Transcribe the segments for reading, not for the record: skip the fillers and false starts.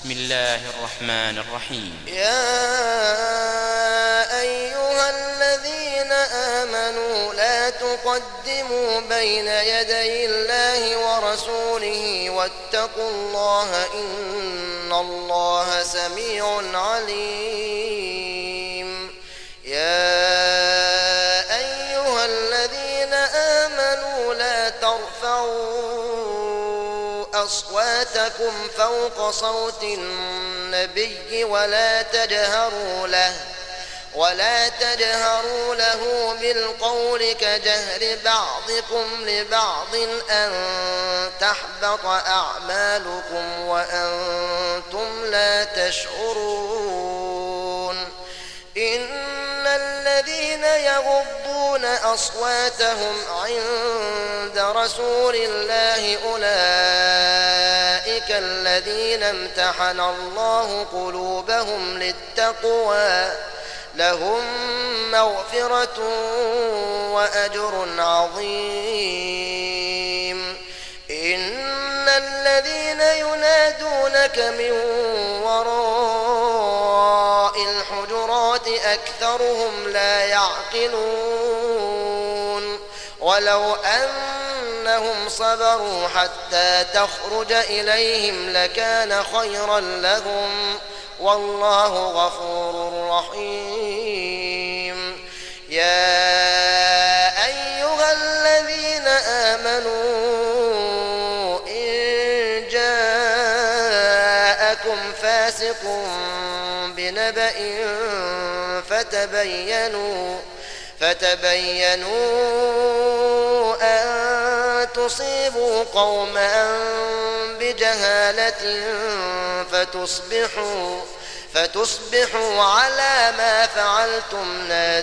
بسم الله الرحمن الرحيم. يا أيها الذين آمنوا لا تقدموا بين يدي الله ورسوله واتقوا الله إن الله سميع عليم. يا أيها الذين آمنوا لا ترفعوا أصواتكم فوق صوت النبي ولا تجهروا له بالقول كجهر بعضكم لبعض أن تحبط أعمالكم وأنتم لا تشعرون. إن الذين يغضون أصواتهم عند رسول الله أولئك الذين امتحن الله قلوبهم للتقوى لهم مغفرة وأجر عظيم. إن الذين ينادونك من وراء الحجرات أكثرهم لا يعقلون. ولو أنهم صبروا حتى تخرج إليهم لكان خيرا لهم والله غفور رحيم. يا أيها الذين آمنوا إن جاءكم فاسق بنبأ فتبينوا أن تصيبوا قوما بجهالة فتصبحوا على ما فعلتم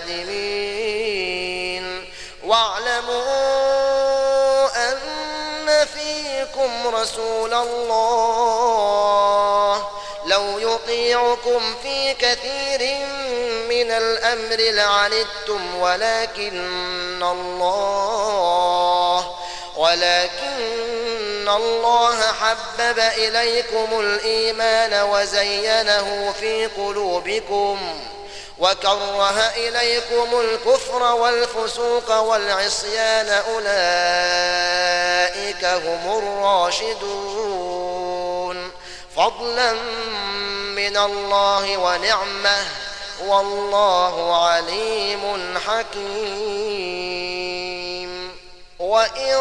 نادمين. واعلموا أن فيكم رسول الله لو يطيعكم في كثير من الأمر لعنتم ولكن الله حبب إليكم الإيمان وزينه في قلوبكم وكره إليكم الكفر والفسوق والعصيان أولئك هم الراشدون فضلا من الله ونعمه والله عليم حكيم. وإن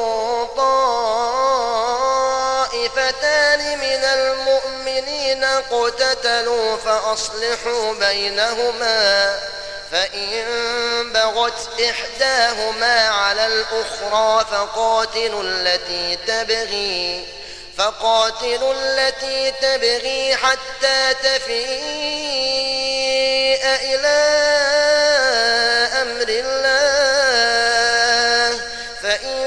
طائفتان من المؤمنين اقتتلوا فأصلحوا بينهما فإن بغت إحداهما على الأخرى فقاتلوا التي تبغي حتى تفيء إلى أمر الله فإن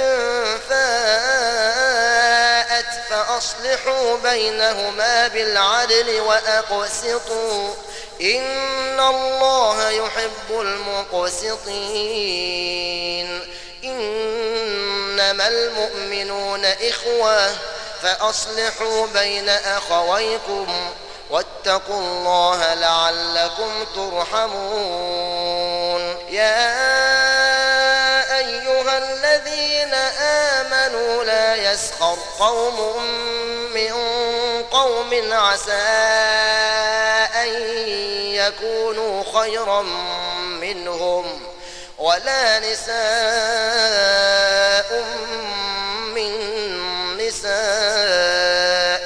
فاءت فأصلحوا بينهما بالعدل وأقسطوا إن الله يحب المقسطين. إنما المؤمنون إخوة فأصلحوا بين أخويكم واتقوا الله لعلكم ترحمون. يا أيها الذين آمنوا لا يسخر قوم من قوم عسى أن يكونوا خيرا منهم ولا نساء من نساء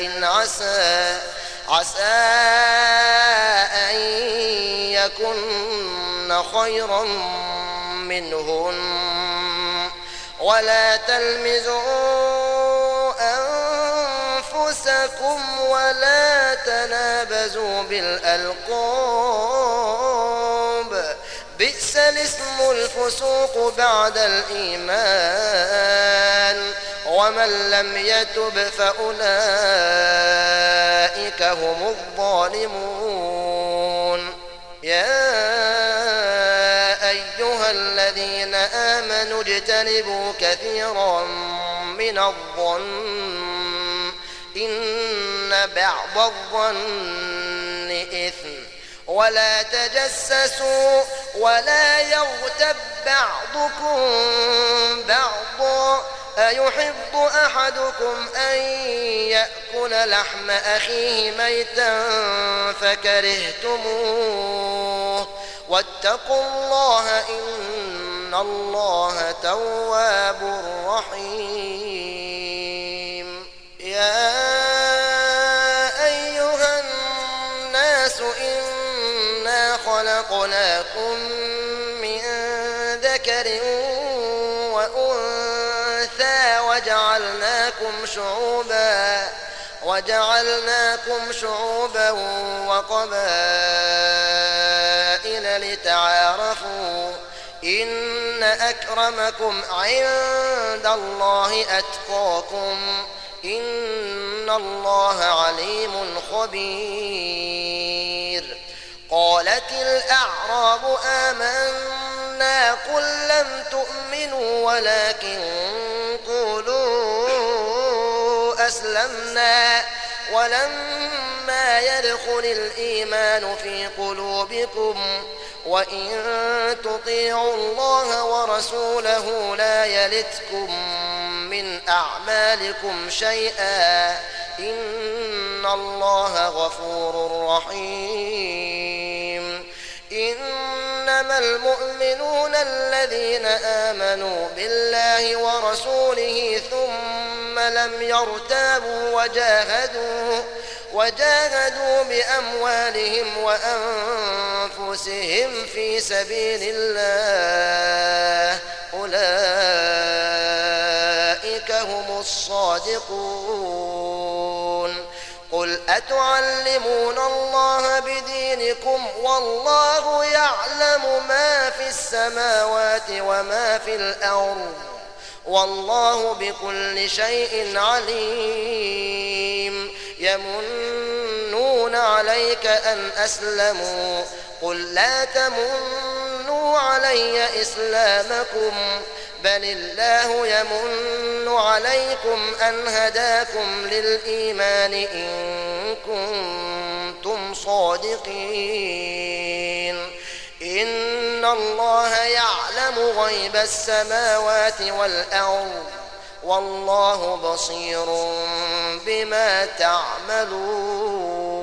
عسى أن يكن خيرا منهن ولا تلمزوا أنفسكم ولا تنابزوا بالألقاب بئس الاسم الفسوق بعد الإيمان ومن لم يتب فأولئك هم الظالمون. يا أيها الذين آمنوا اجتنبوا كثيرا من الظن إن بعض الظن إثم ولا تجسسوا ولا يغتب بعضكم بعضا أيحب أحدكم أن يأكل لحم أخيه ميتا فكرهتموه واتقوا الله إن الله تواب رحيم. يا أيها الناس إنا خلقناكم من ذكر وأنثى وجعلناكم شعوبا وقبائل لتعارفوا إن أكرمكم عند الله أتقاكم إن الله عليم خبير. قالت الأعراب آمنا قل لم تؤمنوا ولكن قولوا أسلمنا ولما يدخل الإيمان في قلوبكم وإن تطيعوا الله ورسوله لا يلتكم من أعمالكم شيئا إن الله غفور رحيم. إنما المؤمنون الذين آمنوا بالله ورسوله ثم لم يرتابوا وجاهدوا بأموالهم وأنفسهم في سبيل الله أولئك هم الصادقون. قل أتعلمون الله بدينكم والله يعلم ما في السماوات وما في الأرض والله بكل شيء عليم. يمنون عليك أن أسلموا قل لا تمنوا علي إسلامكم بل الله يمن عليكم أن هداكم للإيمان إن كنتم صادقين. إن الله يعلم غيب السماوات والأرض والله بصير بما تعملون.